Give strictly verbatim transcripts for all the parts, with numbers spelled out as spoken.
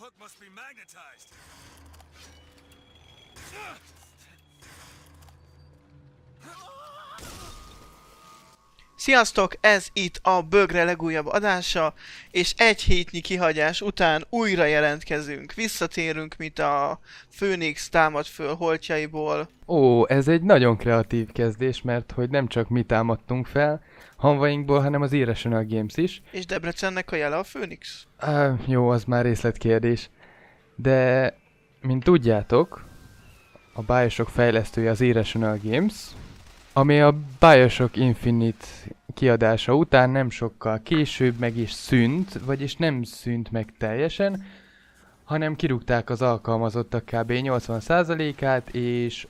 hook must be magnetized. Sziasztok! Ez itt a Bögre legújabb adása, és egy hétnyi kihagyás után újra jelentkezünk. Visszatérünk, mint a Főnix támad föl holtjaiból. Ó, ez egy nagyon kreatív kezdés, mert hogy nem csak mi támadtunk fel hanvainkból, hanem az Irrational Games is. És Debrecennek a jele a Főnix? Ah, jó, az már részletkérdés. De, mint tudjátok, a BioShock fejlesztője az Irrational Games, ami a BioShock Infinite kiadása után nem sokkal később meg is szűnt, vagyis nem szűnt meg teljesen, hanem kirúgták az alkalmazottak kb. nyolcvan százalékát, és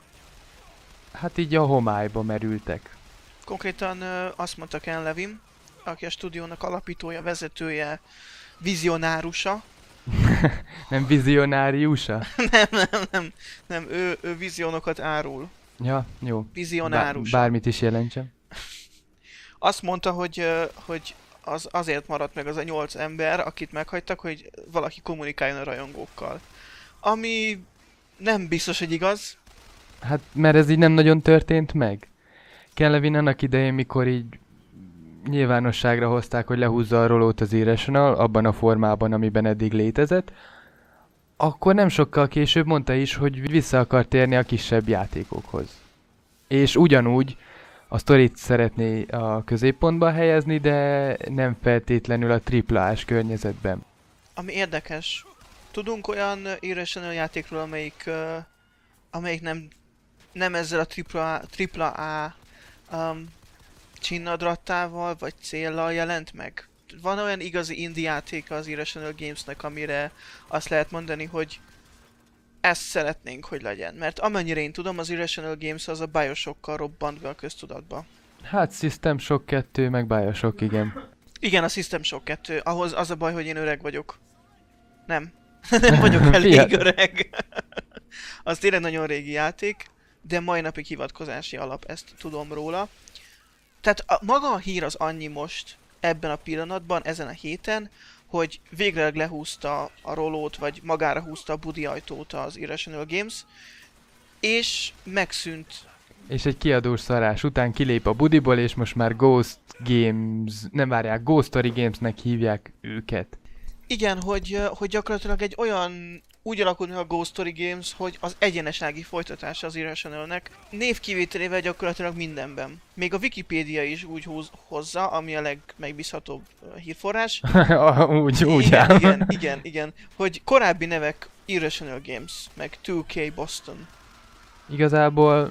hát így a homályba merültek. Konkrétan ö, azt mondta Ken Levin, aki a stúdiónak alapítója, vezetője, vizionárusa. Nem vizionáriusa? nem, nem, nem, nem, ő, ő vizionokat árul. Ja, jó. Vizionárusa. Bár, bármit is jelentsem. Azt mondta, hogy, ö, hogy az azért maradt meg az a nyolc ember, akit meghagytak, hogy valaki kommunikáljon a rajongókkal. Ami nem biztos, hogy igaz. Hát, mert ez így nem nagyon történt meg. Ken Levin annak idején, mikor így nyilvánosságra hozták, hogy lehúzza a rolót az Irrational, abban a formában, amiben eddig létezett, akkor nem sokkal később mondta is, hogy vissza akar térni a kisebb játékokhoz. És ugyanúgy a sztorit szeretné a középpontba helyezni, de nem feltétlenül a tripla á-s környezetben. Ami érdekes. Tudunk olyan Irrational játékról, amelyik, uh, amelyik nem, nem ezzel a tripla, tripla A um, csinnadrattával vagy céllal jelent meg? Van olyan igazi indie játéka az Irrational Gamesnek, amire azt lehet mondani, hogy ezt szeretnénk, hogy legyen. Mert amennyire én tudom, az Irrational Games az a BioShockkal robbant be a köztudatba. Hát System Shock kettő, meg BioShock, igen. Igen, a System Shock kettő. Ahhoz az a baj, hogy én öreg vagyok. Nem. Nem vagyok elég öreg. Az tényleg nagyon régi játék, de mai napig hivatkozási alap, ezt tudom róla. Tehát a, maga a hír az annyi most, ebben a pillanatban, ezen a héten, hogy végre lehúzta a rolót, vagy magára húzta a budi ajtót az Irrational Games, és megszűnt. És egy kiadós szarás után kilép a budiból, és most már Ghost Games, nem várják, Ghost Story Gamesnek hívják őket. Igen, hogy, hogy gyakorlatilag egy olyan, úgy alakult meg a Ghost Story Games, hogy az egyenesági folytatása az Irrationalnek, névkivételével gyakorlatilag mindenben. Még a Wikipédia is úgy húz, hozza, ami a legmegbízhatóbb hírforrás. úgy, úgy igen, ám. igen, igen, igen, hogy korábbi nevek Irrational Games, meg two K Boston. Igazából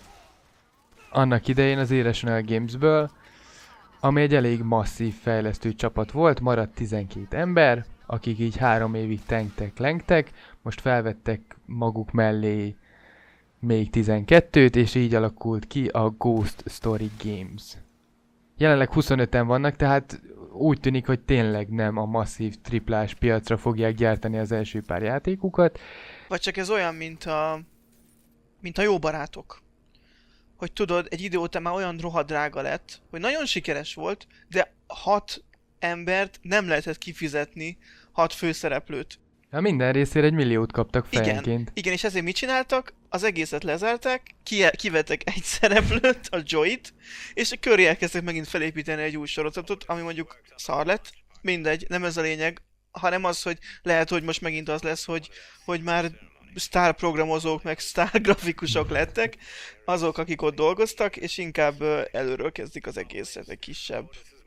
annak idején az Irrational Gamesből, ami egy elég masszív fejlesztő csapat volt, maradt tizenkét ember, akik így három évig tengtek, lengtek, most felvettek maguk mellé még tizenkettőt, és így alakult ki a Ghost Story Games. Jelenleg huszonöten vannak, tehát úgy tűnik, hogy tényleg nem a masszív triplás piacra fogják gyártani az első pár játékukat. Vagy csak ez olyan, mint a, mint a Jó Barátok. Hogy tudod, egy idő után már olyan rohadrága lett, hogy nagyon sikeres volt, de hat embert nem lehetett kifizetni, hat főszereplőt. Na minden részére egy milliót kaptak Igen, fejenként. igen, és ezért mit csináltak? Az egészet lezárták, ki- kivettek egy szereplőt, a Joey-t, és köré elkezdtek megint felépíteni egy új sorozatot, ami mondjuk szar lett. Mindegy, nem ez a lényeg, hanem az, hogy lehet, hogy most megint az lesz, hogy, hogy már sztár programozók, meg sztár grafikusok lettek, azok, akik ott dolgoztak, és inkább ö, előről kezdik az egészet egy kisebb,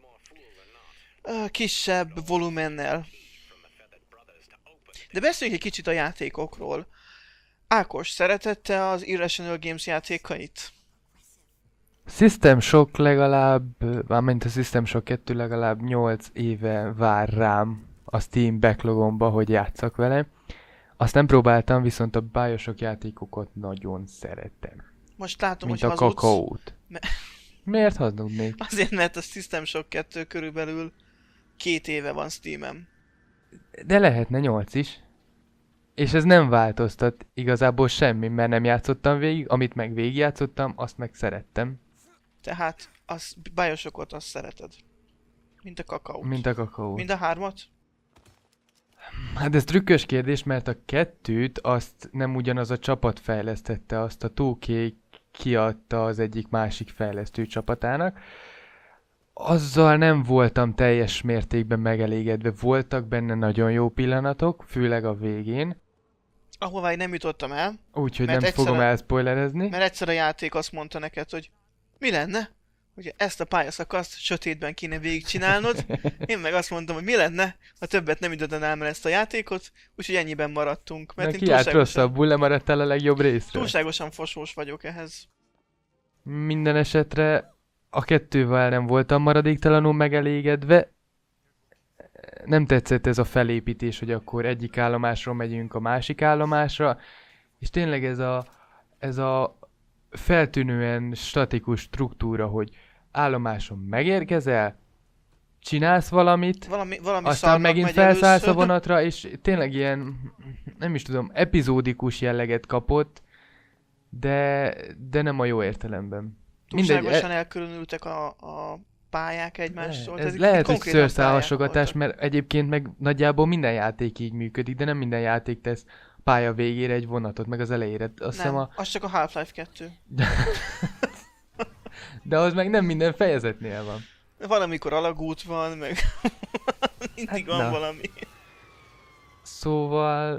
ö, kisebb volumennel. De beszéljünk egy kicsit a játékokról. Ákos, szereted te az Irrational Games játékait? System Shock legalább, mármint a System Shock kettő legalább nyolc éve vár rám a Steam backlogomba, hogy játsszak vele. Azt nem próbáltam, viszont a BioShock játékokat nagyon szeretem. Most látom, Mint hogy a hazudsz. kakaót. Me- Miért hazudnék? Azért, mert a System Shock kettő körülbelül két éve van Steamen. De lehetne nyolc is. És ez nem változtat igazából semmi, mert nem játszottam végig, amit meg végigjátszottam, azt meg szerettem. Tehát a BioShockot azt szereted. Mint a kakaót. Mint a kakaót. Mind a hármat? Hát ez trükkös kérdés, mert a kettőt azt nem ugyanaz a csapat fejlesztette, azt a two K kiadta az egyik másik fejlesztő csapatának. Azzal nem voltam teljes mértékben megelégedve, voltak benne nagyon jó pillanatok, főleg a végén. Ahová én nem jutottam el, Úgyhogy Mert nem egyszer fogom a- elspoilerezni. mert egyszer a játék azt mondta neked, hogy mi lenne, hogy ezt a pályaszakaszt sötétben kéne végigcsinálnod. Én meg azt mondtam, hogy mi lenne, ha többet nem idődenám el ezt a játékot, úgyhogy ennyiben maradtunk. Mert Na én ki állt túlságosan, rosszabbul, lemaradtál a legjobb részről. túlságosan fosós vagyok ehhez. Minden esetre a kettővel nem voltam maradéktalanul megelégedve. Nem tetszett ez a felépítés, hogy akkor egyik állomásról megyünk a másik állomásra, és tényleg ez a, ez a feltűnően statikus struktúra, hogy állomáson megérkezel, csinálsz valamit, Valami, valami aztán szarnak megint megy felszállsz a először. vonatra, és tényleg ilyen, nem is tudom, epizódikus jelleget kapott, de, de nem a jó értelemben. Túlságosan elkülönültek a, a pályák Le- egymástól. ez itt lehet, hogy konkrétan szőrszálhasogatás, pályák mert egyébként meg nagyjából minden játék így működik, de nem minden játék tesz pálya végére egy vonatot, meg az elejére. Azt voltak. hiszem Nem, a... az csak a Half-Life kettő. De az meg nem minden fejezetnél van. Valamikor alagút van, meg mindig Hát van na. valami. Szóval...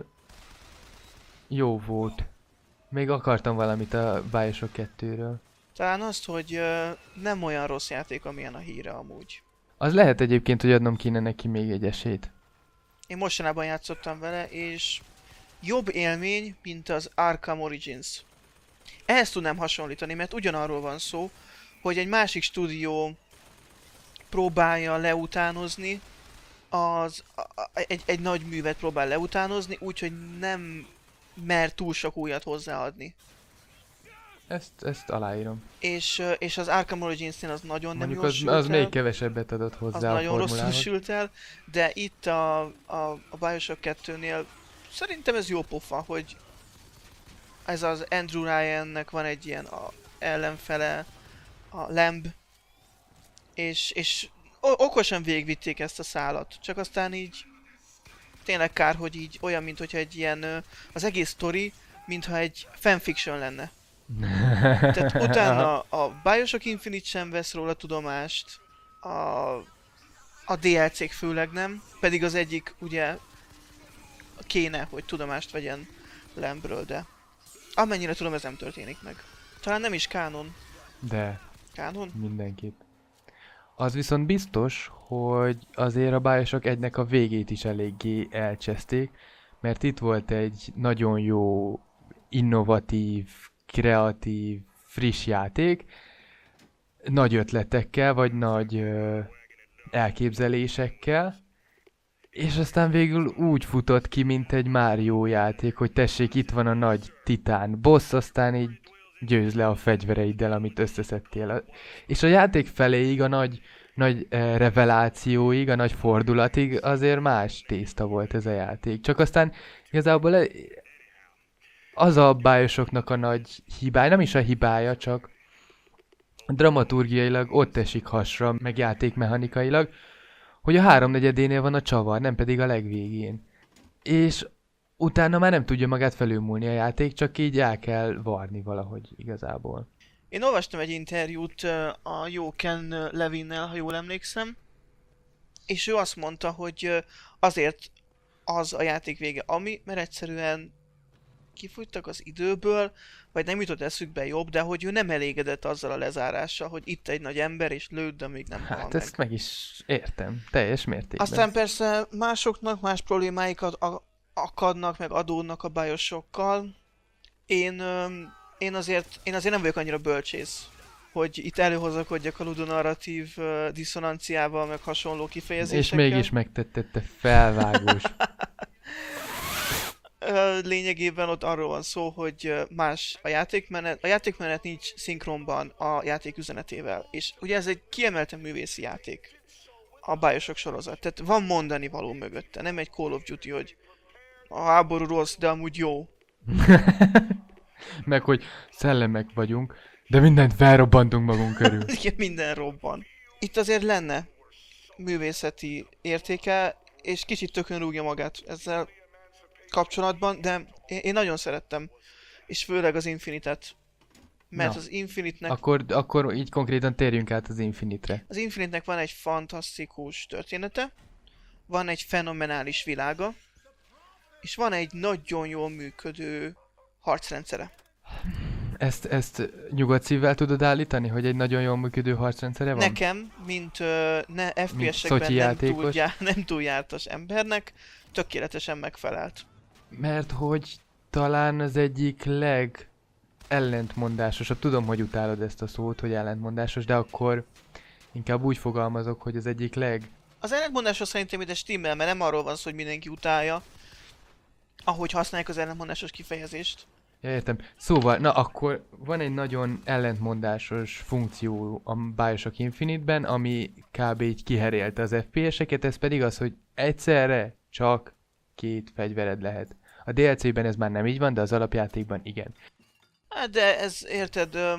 Jó volt. Még akartam valamit a Bioshock kettőről. Talán azt, hogy ö, nem olyan rossz játék, amilyen a híre amúgy. Az lehet egyébként, hogy adnom kéne neki még egy esélyt. Én mostanában játszottam vele, és jobb élmény, mint az Arkham Origins. Ehhez tudnám hasonlítani, mert ugyanarról van szó, hogy egy másik stúdió próbálja leutánozni, az, a, a, egy, egy nagy művet próbál leutánozni, úgyhogy nem mer túl sok újat hozzáadni. Ezt, ezt aláírom. És, ö, és az Arkham Origins-nél az nagyon nem Mondjuk jól az, sült az el. még kevesebbet adott hozzá Az a nagyon rosszul formulához. sült el, de itt a, a, a Bioshock kettőnél szerintem ez jó pofa, hogy ez az Andrew Ryannek van egy ilyen a ellenfele, a Lamb, és, és o- okosan végigvitték ezt a szálat, csak aztán így tényleg kár, hogy így olyan, mint hogyha egy ilyen, ö, az egész sztori, mintha egy fanfiction lenne. Tehát utána a Bioshock Infinite sem vesz róla tudomást, a, a dé el cé-k főleg nem, pedig az egyik ugye kéne, hogy tudomást vegyen Lambről, de amennyire tudom, ez nem történik meg. Talán nem is kánon. De, Kánon? mindenképp. Az viszont biztos, hogy azért a Bioshock egynek a végét is eléggé elcseszték, mert itt volt egy nagyon jó, innovatív, kreatív, friss játék, nagy ötletekkel, vagy nagy ö, elképzelésekkel, és aztán végül úgy futott ki, mint egy Mario játék, hogy tessék, itt van a nagy titán boss, aztán így győz le a fegyvereiddel, amit összeszedtél. És a játék feléig, a nagy, nagy eh, revelációig, a nagy fordulatig azért más tészta volt ez a játék. Csak aztán igazából e- az a Bioshocknak a nagy hibája, nem is a hibája, csak dramaturgiailag ott esik hasra, meg játékmechanikailag, hogy a háromnegyedénél van a csavar, nem pedig a legvégén. És utána már nem tudja magát felülmúlni a játék, csak így el kell varni valahogy igazából. Én olvastam egy interjút ö, a jó Ken Levinnel, ha jól emlékszem, és ő azt mondta, hogy ö, azért az a játék vége, ami, mert egyszerűen kifújtak az időből, vagy nem jutott eszükbe jobb, de hogy ő nem elégedett azzal a lezárással, hogy itt egy nagy ember, és lőd, de még nem hal Hát meg. ezt meg is értem, teljes mértékben. Aztán persze másoknak más problémáik ad- a- akadnak, meg adódnak a Bioshockkal. Én, öm, én, azért, én azért nem vagyok annyira bölcsész, hogy itt előhozakodjak a ludonarratív uh, diszonanciával, meg hasonló És kifejezésekkel. mégis megtette felvágós. Ö, Lényegében ott arról van szó, hogy ö, más a játékmenet. A játékmenet nincs szinkronban a játék üzenetével. És ugye ez egy kiemelten művészi játék. A Bioshock sorozat. Tehát van mondani való mögötte. Nem egy Call of Duty, hogy a háború rossz, de amúgy jó. Meg hogy szellemek vagyunk, de mindent felrobbantunk magunk körül. Igen, minden robban. Itt azért lenne művészeti értéke, és kicsit tökön rúgja magát ezzel. kapcsolatban, de én, én nagyon szerettem. És főleg az Infinite-et. Mert Na, az Infinite-nek, akkor, akkor így konkrétan térjünk át az Infinite-re. az Infinite-nek van egy fantasztikus története, van egy fenomenális világa, és van egy nagyon jól működő harcrendszere. Ezt, ezt nyugodt szívvel tudod állítani, hogy egy nagyon jól működő harcrendszere van? Nekem, mint ö, ne ef pé es-ekben szotyi nem túl, játékos. já, nem túl jártas embernek, tökéletesen megfelelt. Mert hogy talán az egyik leg ellentmondásosabb, tudom, hogy utálod ezt a szót, hogy ellentmondásos, de akkor inkább úgy fogalmazok, hogy az egyik leg... Az ellentmondáshoz szerintem ide stimmel, mert nem arról van szó, hogy mindenki utálja, ahogy használják az ellentmondásos kifejezést. Ja, értem. Szóval, na akkor van egy nagyon ellentmondásos funkció a Bioshock Infinite-ben, ami kb. Így kiherélte az ef pé es-eket, ez pedig az, hogy egyszerre csak két fegyvered lehet. A dé el cé-ben ez már nem így van, de az alapjátékban igen. Hát de ez, érted, ö,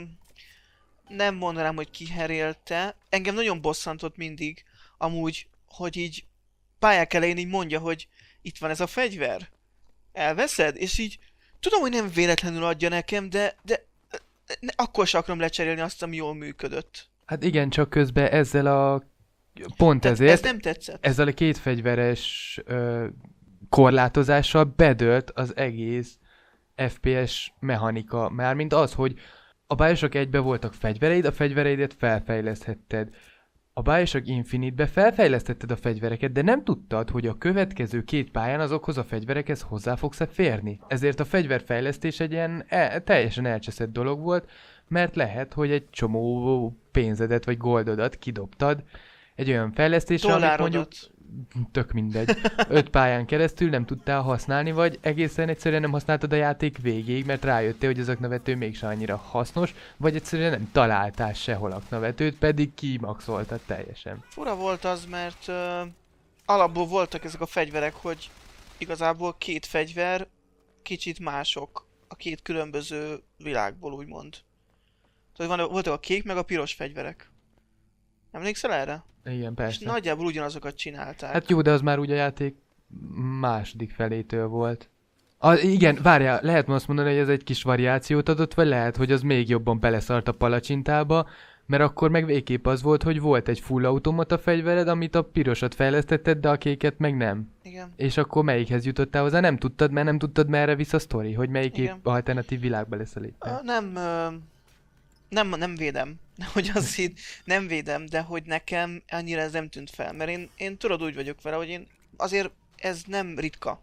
nem mondanám, hogy kiherélte. Engem nagyon bosszantott mindig, amúgy, hogy így pályák elején így mondja, hogy itt van ez a fegyver. Elveszed? És így tudom, hogy nem véletlenül adja nekem, de, de ne, akkor sem akarom lecserélni azt, ami jól működött. Hát igen, csak közben ezzel a... Pont Tehát ezért, ez nem tetszett. ezzel a kétfegyveres ö, korlátozással bedölt az egész ef pé es mechanika. Mármint az, hogy a Bioshock egyben voltak fegyvereid, a fegyvereidet felfejleszthetted. A Bioshock Infinite-be felfejlesztetted a fegyvereket, de nem tudtad, hogy a következő két pályán azokhoz a fegyverekhez hozzá fogsz-e férni. Ezért a fegyverfejlesztés egy ilyen e- teljesen elcseszett dolog volt, mert lehet, hogy egy csomó pénzedet vagy goldodat kidobtad egy olyan fejlesztésre, amit mondjuk Dollárodat. tök mindegy, öt pályán keresztül nem tudtál használni, vagy egészen egyszerűen nem használtad a játék végéig, mert rájöttél, hogy az aknavető mégsem annyira hasznos, vagy egyszerűen nem találtál sehol aknavetőt, pedig kimaxoltad teljesen. Fura volt az, mert uh, alapból voltak ezek a fegyverek, hogy igazából két fegyver kicsit mások a két különböző világból, úgymond. Tehát van, voltak a kék meg a piros fegyverek. Emlékszel erre? Igen, És persze. nagyjából ugyanazokat csinálták. Hát jó, de az már úgy a játék második felétől volt. A, igen, várjál, lehet ma azt mondani, hogy ez egy kis variációt adott, vagy lehet, hogy az még jobban beleszart a palacsintába, mert akkor meg végképp az volt, hogy volt egy full automata fegyvered, amit a pirosat fejlesztetted, de a kéket meg nem. Igen. És akkor melyikhez jutottál hozzá? Nem tudtad, mert nem tudtad, merre visz a sztori, hogy melyik Igen. épp alternatív világba lesz a lépve. Uh, nem, uh, nem, nem védem. Hogy az így, nem védem, de hogy nekem annyira ez nem tűnt fel. Mert én, én tudod úgy vagyok vele, hogy én azért ez nem ritka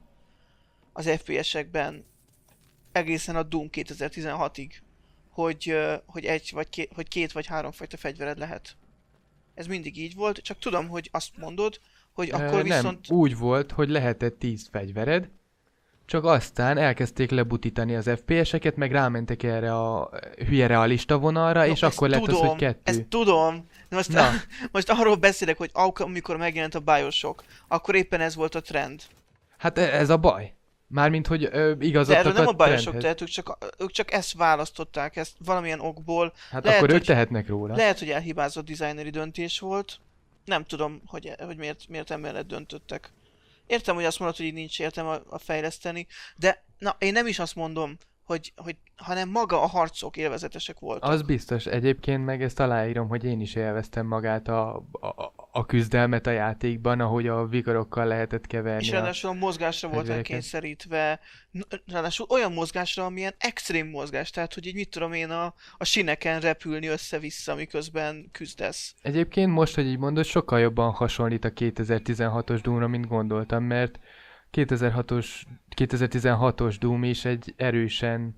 az ef pé es-ekben egészen a Doom kétezer-tizenhatig, hogy, uh, hogy, egy vagy két, hogy két vagy három fajta fegyvered lehet. Ez mindig így volt, csak tudom, hogy azt mondod, hogy Ö, akkor viszont... Nem, úgy volt, hogy lehetett tíz fegyvered, csak aztán elkezdték lebutítani az ef pé es-eket, meg rámentek erre a hülye realista vonalra, No, és ezt akkor lett tudom, az, hogy kettő. Ezt tudom, de most, Na. most arról beszélek, hogy ak- amikor megjelent a Bioshock, akkor éppen ez volt a trend. Hát e- ez a baj. Mármint, hogy ö, De igazodtak erről nem a a Bioshock trendhez. tehet, ők csak, ők csak ezt választották, ezt valamilyen okból. Hát lehet, akkor ők hogy- tehetnek róla. Lehet, hogy elhibázott designeri döntés volt. Nem tudom, hogy, hogy miért, miért emellett döntöttek. Értem, hogy azt mondod, hogy így nincs értelme a, a fejleszteni, de na, én nem is azt mondom, hogy, hogy hanem maga a harcok élvezetesek voltak. Az biztos. Egyébként meg ezt aláírom, hogy én is élveztem magát a, a, a küzdelmet a játékban, ahogy a vigorokkal lehetett keverni. És a... ráadásul a mozgásra voltál fegyvereket. kényszerítve, n- ráadásul olyan mozgásra, amilyen extrém mozgás, tehát hogy így mit tudom én a, a sineken repülni össze-vissza, miközben küzdesz. Egyébként most, hogy így mondod, sokkal jobban hasonlít a kétezer-tizenhatos Doom-ra, mint gondoltam, mert kétezer-hatos, kétezer-tizenhatos Doom is egy erősen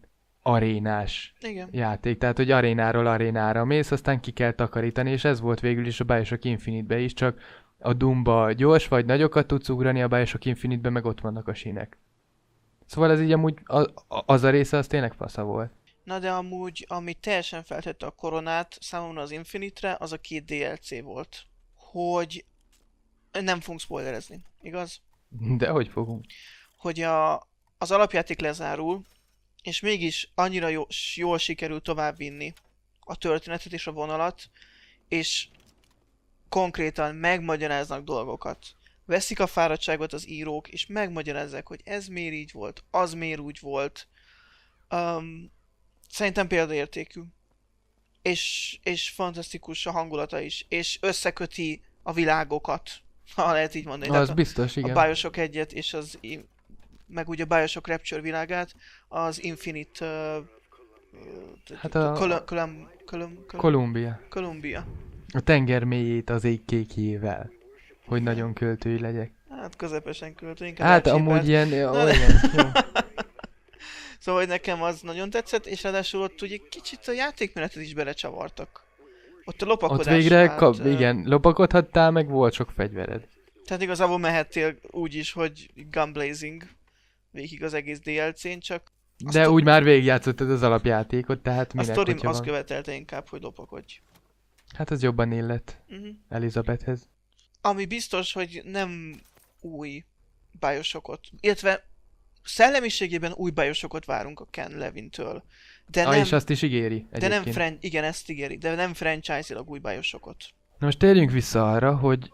arénás Igen. játék, tehát hogy arénáról arénára mész, aztán ki kell takarítani, és ez volt végül is a Bioshock Infinite-be is, csak a Doomba gyors vagy, nagyokat tudsz ugrani, a Bioshock Infinite-be meg ott vannak a sínek. Szóval ez így amúgy, a, a, az a része az tényleg fasza volt. Na de amúgy, ami teljesen feltette a koronát számomra az Infinite-re, az a két dé el cé volt. Hogy nem fogunk spoilerezni, igaz? De hogy fogunk? Hogy a, az alapjáték lezárul, és mégis annyira jó, jól sikerül továbbvinni a történetet és a vonalat, és konkrétan megmagyaráznak dolgokat. veszik a fáradtságot az írók, és megmagyarázzák, hogy ez miért így volt, az miért úgy volt. Um, szerintem példaértékű. És, és fantasztikus a hangulata is, és összeköti a világokat, ha lehet így mondani. Az Tehát a, biztos, igen. a Bioshock egyet és az, i- meg ugye a Bioshock Rapture világát, az Infinite uh, Hát a- Colum- Colum- Colum- Colum- Kolumbia. Columbia. A tenger mélyét az ég kékjével. Hogy nagyon költői legyek. Hát közepesen költő, inkább Hát elcsépelt. amúgy ilyen, jó, Na de- igen, jó. Szóval, hogy nekem az nagyon tetszett, és ráadásul ott ugye kicsit a játékmenetet is belecsavartak. Ott a lopakodás Ott végre, vált, kap, ö, igen, lopakodhattál, meg volt sok fegyvered. Tehát igazából mehettél úgy is, hogy gunblazing végig az egész dé el cén, csak a De szto- úgy már végigjátszottad az alapjátékot, tehát a minek, sztorim hogyha azt van. követelte inkább, hogy lopakodj. Hát az jobban illett Uh-huh. Elizabethhez. Ami biztos, hogy nem új Bioshockot, illetve szellemiségében új Bioshockot várunk a Ken Levintől. De Ah, nem, és azt is ígéri de nem egyébként. fran- igen, ezt ígéri, de nem franchise-ilag új Bioshockot. Na most térjünk vissza arra, hogy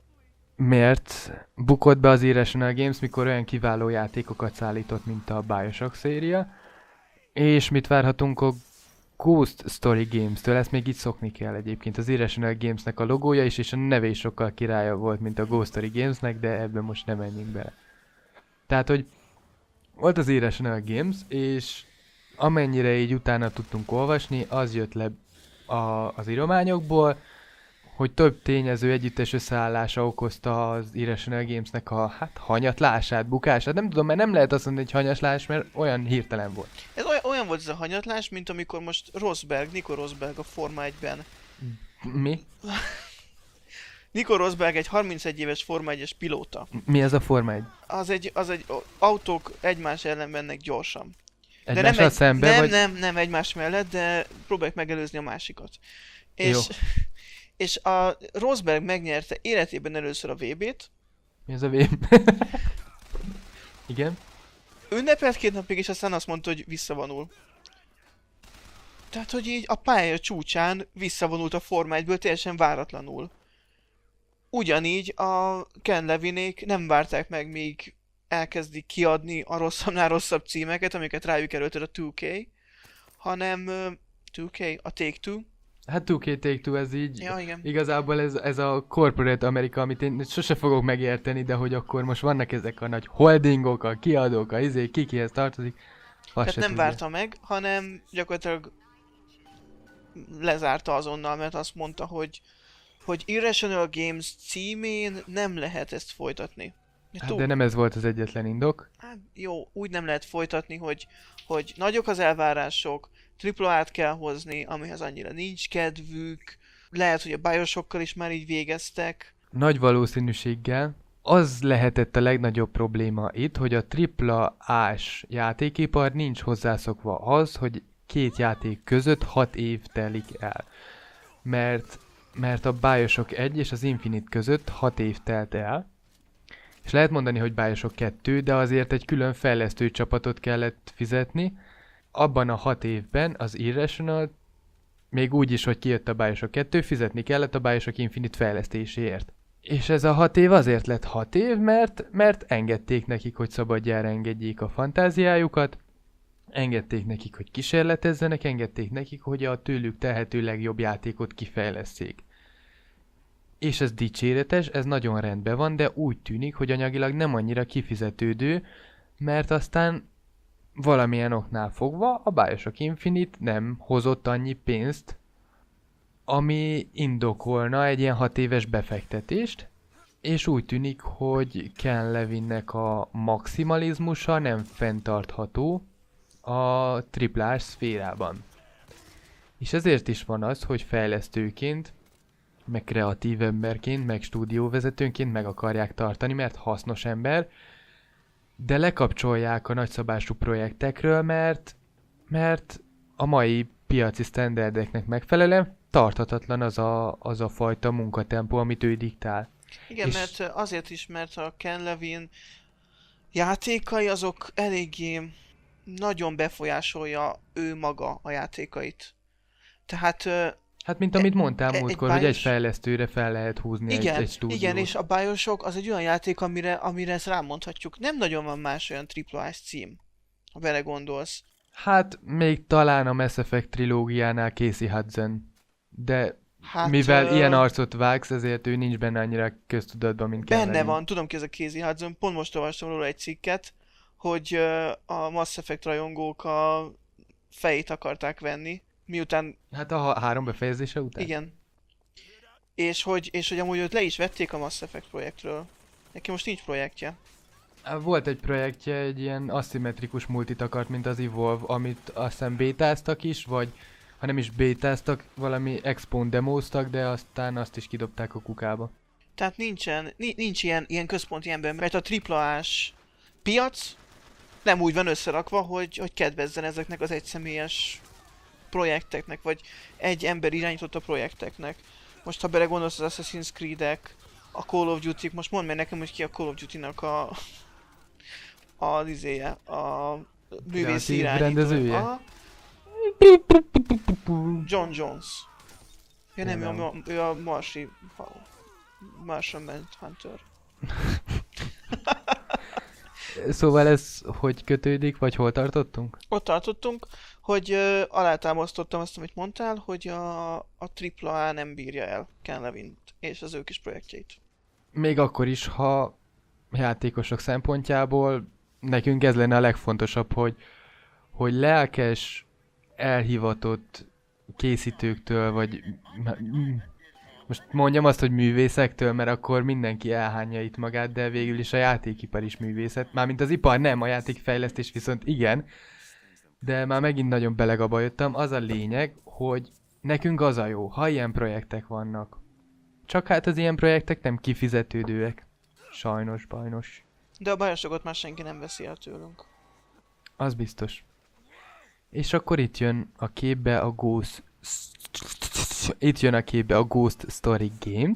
miért bukott be az Irrational Games, mikor olyan kiváló játékokat szállított, mint a Bioshock széria, és mit várhatunk a Ghost Story Games-től, ezt még így szokni kell egyébként. Az Irrational Games-nek a logója is, és a neve is sokkal királya volt, mint a Ghost Story Games-nek, de ebben most nem menjünk bele. Tehát, hogy volt az Irrational Games, és amennyire így utána tudtunk olvasni, az jött le a, az írományokból, hogy több tényező együttes összeállása okozta az Irrational Gamesnek a hát hanyatlását, bukását. Nem tudom, mert nem lehet azt mondani, hogy hanyatlás, mert olyan hirtelen volt. Ez olyan, olyan volt ez a hanyatlás, mint amikor most Rosberg, Nico Rosberg a Forma egyben. Mi? Nico Rosberg egy harmincegy éves Forma egyes pilóta. Mi ez a Forma egy? Az egy, az egy o- autók egymás ellen mennek gyorsan. De nem, Egymással egy, szembe, nem, vagy... nem, nem egymás mellett, de próbálják megelőzni a másikat. És, Jó. és a Rosberg megnyerte életében először a vé bét, Mi ez a vém? Igen? ünnepelt két napig, és aztán azt mondta, hogy visszavonul. Tehát, hogy így a pálya csúcsán visszavonult a Forma egyből teljesen váratlanul. Ugyanígy a Ken Levinék nem várták meg, míg elkezdik kiadni a rosszabbnál rosszabb címeket, amiket rájuk erőltet a kettő ká, hanem ö, kettő ká, a Take-Two. Hát two K Take-Two, ez így... Ja, igen. Igazából ez, ez a corporate Amerika, amit én sose fogok megérteni, de hogy akkor most vannak ezek a nagy holdingok, a kiadók, a izé, ki kihez tartozik. Azt Tehát se nem tudja. várta meg, hanem gyakorlatilag lezárta azonnal, mert azt mondta, hogy hogy Irrational Games címén nem lehet ezt folytatni. Hát Túl- de nem ez volt az egyetlen indok. Hát jó, úgy nem lehet folytatni, hogy, hogy nagyok az elvárások, tripla á-t kell hozni, amihez annyira nincs kedvük, lehet, hogy a Bioshockkal is már így végeztek. Nagy valószínűséggel az lehetett a legnagyobb probléma itt, hogy a tripla á-s játékipar nincs hozzászokva az, hogy két játék között hat év telik el. Mert, mert a Bioshock egy és az Infinite között hat év telt el. És lehet mondani, hogy Bioshock kettő, de azért egy külön fejlesztő csapatot kellett fizetni. Abban a hat évben az Irrational, még úgy is, hogy kijött a Bioshock kettő, fizetni kellett a Bioshock Infinite fejlesztéséért. És ez a hat év azért lett hat év, mert, mert engedték nekik, hogy szabadjára engedjék a fantáziájukat, engedték nekik, hogy kísérletezzenek, engedték nekik, hogy a tőlük telhető legjobb játékot kifejlesszék. És ez dicséretes, ez nagyon rendben van, de úgy tűnik, hogy anyagilag nem annyira kifizetődő, mert aztán valamilyen oknál fogva a Bioshock Infinite nem hozott annyi pénzt, ami indokolna egy ilyen hat éves befektetést, és úgy tűnik, hogy Ken Levinnek a maximalizmusa nem fenntartható a triplás szférában. És ezért is van az, hogy fejlesztőként, meg kreatív emberként, meg stúdióvezetőnként meg akarják tartani, mert hasznos ember, de lekapcsolják a nagyszabású projektekről, mert, mert a mai piaci sztenderdeknek megfelelően tarthatatlan az a, az a fajta munkatempó, amit ő diktál. Igen, És- mert ö, azért is, mert a Ken Levin játékai azok eléggé nagyon befolyásolja ő maga a játékait. Tehát ö, Hát mint amit mondtál e- múltkor, egy hogy egy Bios- fejlesztőre fel lehet húzni egy, Igen, egy stúdiót. igen, és a Bioshock az egy olyan játék, amire, amire ezt rámondhatjuk. Nem nagyon van más olyan triplás cím, ha belegondolsz. Hát még talán a Mass Effect trilógiánál Casey Hudson, de Hát, mivel ö, ilyen arcot vágsz, ezért ő nincs benne annyira köztudatban, mint benne Kevin. van, tudom ki ez a Casey Hudson, pont most olvastam róla egy cikket, hogy ö, a Mass Effect rajongók a fejét akarták venni, miután, Hát a ha- három befejezése után? igen, és hogy, és hogy amúgy őt le is vették a Mass Effect projektről. Neki most nincs projektje. Á, volt egy projektje, egy ilyen aszimmetrikus multit akart, mint az Evolve, amit azt hiszem bétáztak is, vagy ha nem is bétáztak, valami expón demóztak, de aztán azt is kidobták a kukába. Tehát nincsen, ni- nincs ilyen, ilyen központi ember, mert a triplás piac nem úgy van összerakva, hogy, hogy kedvezzen ezeknek az egyszemélyes projekteknek, vagy egy ember irányította projekteknek. Most ha belegondolsz az Assassin's Creed-ek, a Call of Duty-k, most mondd meg nekem, hogy ki a Call of Duty-nak a a izéje, a művész Kreatív irányító. rendezője? Aha. John Jones. Ja nem, ő a, Például. ma- ő a Marsi... ha- Martian Manhunter. Szóval ez hogy kötődik, vagy hol tartottunk? Ott tartottunk, hogy uh, alátámasztottam azt, amit mondtál, hogy a, a tripla A nem bírja el Ken Levint és az ő kis projektjeit. Még akkor is, ha játékosok szempontjából nekünk ez lenne a legfontosabb, hogy, hogy lelkes, elhivatott készítőktől, vagy m- most mondjam azt, hogy művészektől, mert akkor mindenki elhányja itt magát, de végül is a játékipar is művészet. Mármint az ipar nem, a játékfejlesztés viszont igen, de már megint nagyon belegabajottam. Az a lényeg, hogy nekünk az a jó, ha ilyen projektek vannak. Csak hát az ilyen projektek nem kifizetődőek. Sajnos, bajnos. De a Bioshockot már senki nem veszi el tőlünk. Az biztos. És akkor itt jön a képbe a Ghost... Itt jön a képbe a Ghost Story Games,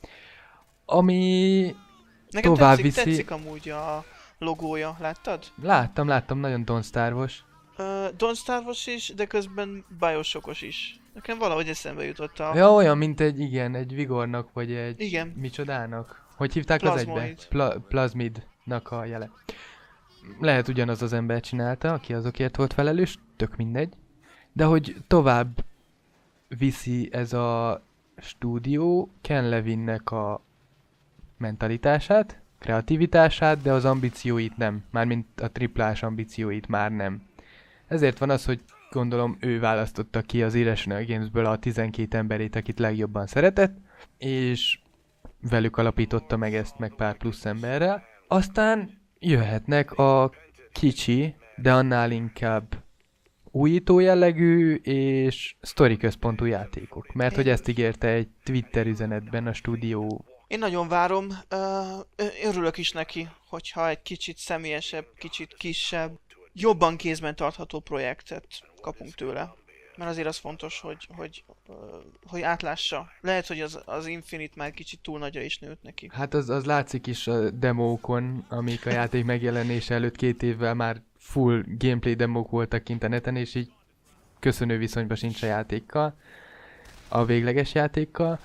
ami... Nekem Tovább tetszik, viszi- tetszik amúgy a logója, láttad? Láttam, láttam, nagyon Don't Starve-os. Uh, Don't Starve-os is, de közben Bioshockos is. Nekem valahogy eszembe jutott a... Ja, olyan, mint egy, igen, egy Vigornak, vagy egy... Igen. Micsodának? Hogy hívták az egybe? Plasmoid. Pla- Plasmidnak a jele. Lehet ugyanaz az ember csinálta, aki azokért volt felelős, tök mindegy. De hogy tovább viszi ez a stúdió Ken Levinnek a mentalitását, kreativitását, de az ambícióit nem. Mármint a triplás ambícióit már nem. Ezért van az, hogy gondolom ő választotta ki az Irrational Gamesből a tizenkét emberét, akit legjobban szeretett, és velük alapította meg ezt, meg pár plusz emberrel. Aztán jöhetnek a kicsi, de annál inkább újító jellegű és sztori központú játékok. Mert hogy ezt ígérte egy Twitter üzenetben a stúdió. Én nagyon várom, uh, örülök is neki, hogyha egy kicsit személyesebb, kicsit kisebb, jobban kézben tartható projektet kapunk tőle. Mert azért az fontos, hogy, hogy, uh, hogy átlássa. Lehet, hogy az, az Infinite már kicsit túl nagyra is nőtt neki. Hát az, az látszik is a demókon, amik a játék megjelenése előtt két évvel már full gameplay demók voltak kint a neten, és így köszönő viszonyban sincs a játékkal, a végleges játékkal.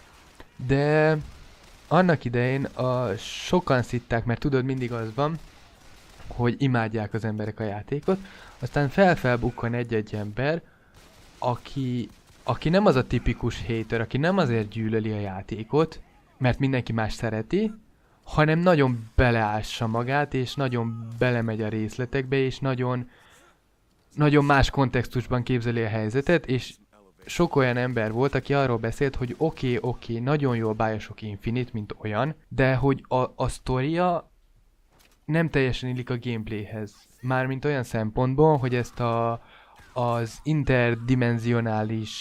De annak idején a sokan szitták, mert tudod, mindig az van, hogy imádják az emberek a játékot, aztán fel-felbukkan egy-egy ember, aki, aki nem az a tipikus hater, aki nem azért gyűlöli a játékot, mert mindenki más szereti, hanem nagyon beleássa magát, és nagyon belemegy a részletekbe, és nagyon, nagyon más kontextusban képzeli a helyzetet, és sok olyan ember volt, aki arról beszélt, hogy oké, okay, oké, okay, nagyon jó a Bioshock Infinite, mint olyan, de hogy a, a sztoria nem teljesen illik a gameplayhez. Mármint olyan szempontból, hogy ezt a, az interdimenzionális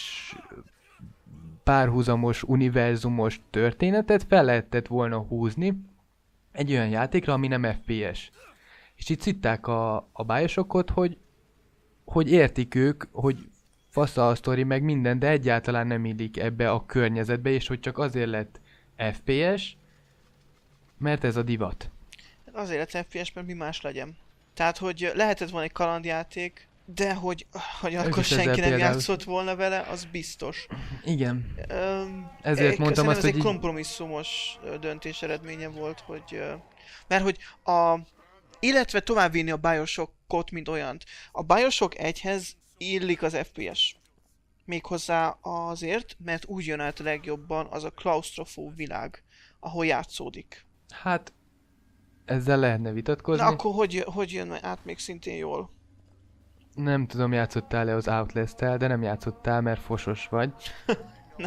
párhuzamos, univerzumos történetet fel lehetett volna húzni egy olyan játékra, ami nem ef pé es. És itt szitták a, a Bioshockot, hogy, hogy értik ők, hogy fasza a sztori, meg minden, de egyáltalán nem illik ebbe a környezetbe, és hogy csak azért lett ef pé es, mert ez a divat. Azért lett ef pé es, mert mi más legyen. Tehát, hogy lehetett volna egy kalandjáték, De hogy, hogy Ők akkor is ezzel senki nem például- játszott volna vele, az biztos. Igen. Öm, Ezért e- mondtam szerintem azt, ez egy hogy így- kompromisszumos ö, döntés eredménye volt, hogy... ö, Mert hogy a... Illetve továbbvinni a Bioshockot, mint olyant. A Bioshock egyhez illik az ef pé es. Méghozzá azért, mert úgy jön át a legjobban az a klaustrofób világ, ahol játszódik. Hát, ezzel lehetne vitatkozni. Na akkor hogy, hogy jön át még szintén jól? Nem tudom, játszottál-e az Outlast-tel, de nem játszottál, mert fosos vagy. Nem.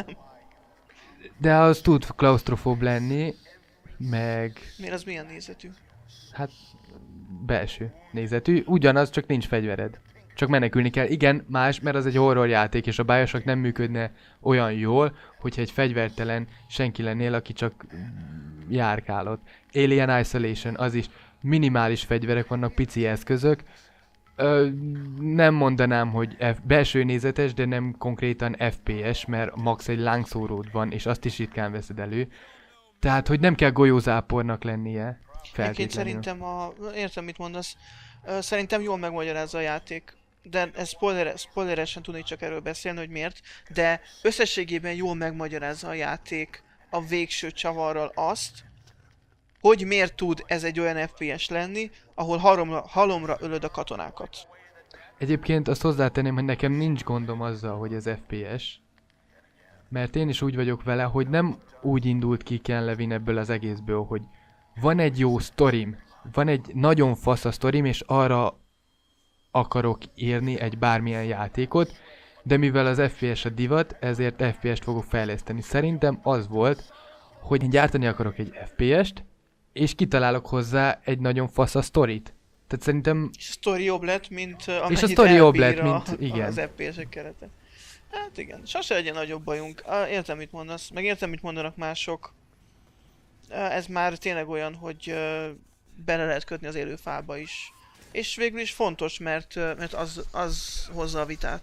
De az tud klaustrofób lenni, meg Miért az milyen nézetű? hát belső nézetű. Ugyanaz, csak nincs fegyvered. Csak menekülni kell. Igen, más, mert az egy horror játék, és a Bioshock nem működne olyan jól, hogyha egy fegyvertelen senki lennél, aki csak járkálott. Alien Isolation, az is minimális fegyverek vannak, pici eszközök. Ö, nem mondanám, hogy F- belső nézetes, de nem konkrétan ef pé es, mert max egy lángszóród van, és azt is ritkán veszed elő. Tehát, hogy nem kell golyózápornak lennie. Egyébként Feltétlenül. szerintem a... Értem, mit mondasz. Ö, Szerintem jól megmagyarázza a játék. De ez spoiler, spoileresen tudnék csak erről beszélni, hogy miért. De összességében jól megmagyarázza a játék a végső csavarral azt, hogy miért tud ez egy olyan ef pé es lenni, ahol halomra, halomra ölöd a katonákat. Egyébként azt hozzátenném, hogy nekem nincs gondom azzal, hogy ez ef pé es. Mert én is úgy vagyok vele, hogy nem úgy indult ki Ken Levine ebből az egészből, hogy van egy jó sztorim, van egy nagyon fasz a sztorim, és arra akarok írni egy bármilyen játékot, de mivel az ef pé es a divat, ezért ef pé est fogok fejleszteni. Szerintem az volt, hogy én gyártani akarok egy ef pé est, és kitalálok hozzá egy nagyon fasz a sztorit. Tehát szerintem És a sztori jobb lett, mint uh, amennyit sztori jobb elbír lett, mint- a, igen. az ef pé es-ek kerete. Hát igen, sose legyen nagyobb bajunk. Ah, értem, mit mondasz, meg értem, mit mondanak mások. Ah, ez már tényleg olyan, hogy uh, bele lehet kötni az élő fába is. És végül is fontos, mert, uh, mert az, az hozza a vitát.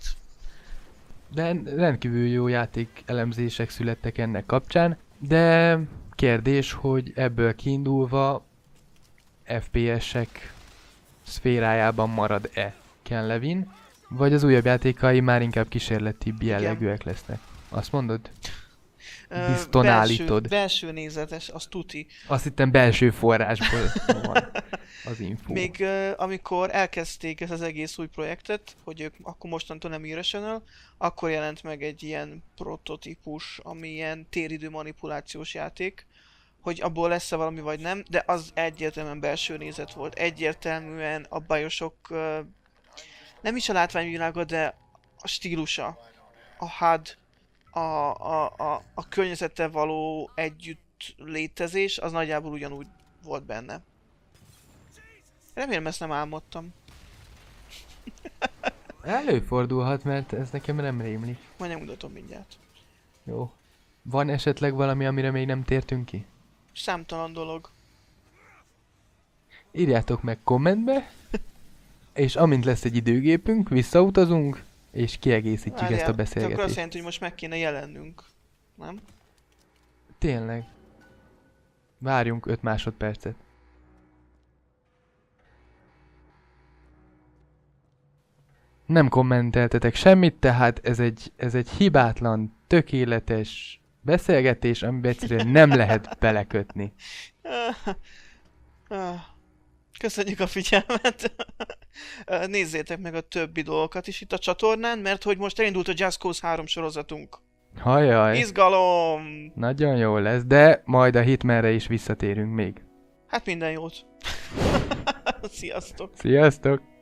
de rendkívül jó játék elemzések születtek ennek kapcsán, de kérdés, hogy ebből kiindulva ef pé es-ek szférájában marad-e Ken Levine, vagy az újabb játékai már inkább kísérleti jellegűek lesznek. Azt mondod? Ö, Bizton belső, állítod. belső nézetes, az tuti. Azt hittem belső forrásból van az info. Még uh, amikor elkezdték ezt az egész új projektet, hogy ők akkor mostantól nem Irrational, akkor jelent meg egy ilyen prototípus, ami ilyen téridő manipulációs játék, hogy abból lesz-e valami vagy nem, de az egyértelműen belső nézet volt. Egyértelműen a Bioshock uh, nem is a látványvilága, de a stílusa, a há u dé, a, a, a, a környezettel való együtt létezés, az nagyjából ugyanúgy volt benne. Remélem ezt nem álmodtam. Előfordulhat, mert ez nekem nem rémlik. Majd megmutatom mindjárt. Jó. Van esetleg valami, amire még nem tértünk ki? Számtalan dolog. Írjátok meg kommentbe, és amint lesz egy időgépünk, visszautazunk, és kiegészítjük Várjál, ezt a te akkor azt beszélgetést. jelenti, hogy most meg kéne jelennünk. Nem? Tényleg. Várjunk öt másodpercet. Nem kommenteltetek semmit, tehát ez egy, ez egy hibátlan, tökéletes beszélgetés, amiben egyszerűen nem lehet belekötni. Ah, köszönjük a figyelmet. Nézzétek meg a többi dolgokat is itt a csatornán, mert hogy most elindult a Just Cause három sorozatunk. Hajjaj, Izgalom! nagyon jó lesz, de majd a Hitmanre is visszatérünk még. Hát minden jót. Sziasztok! Sziasztok!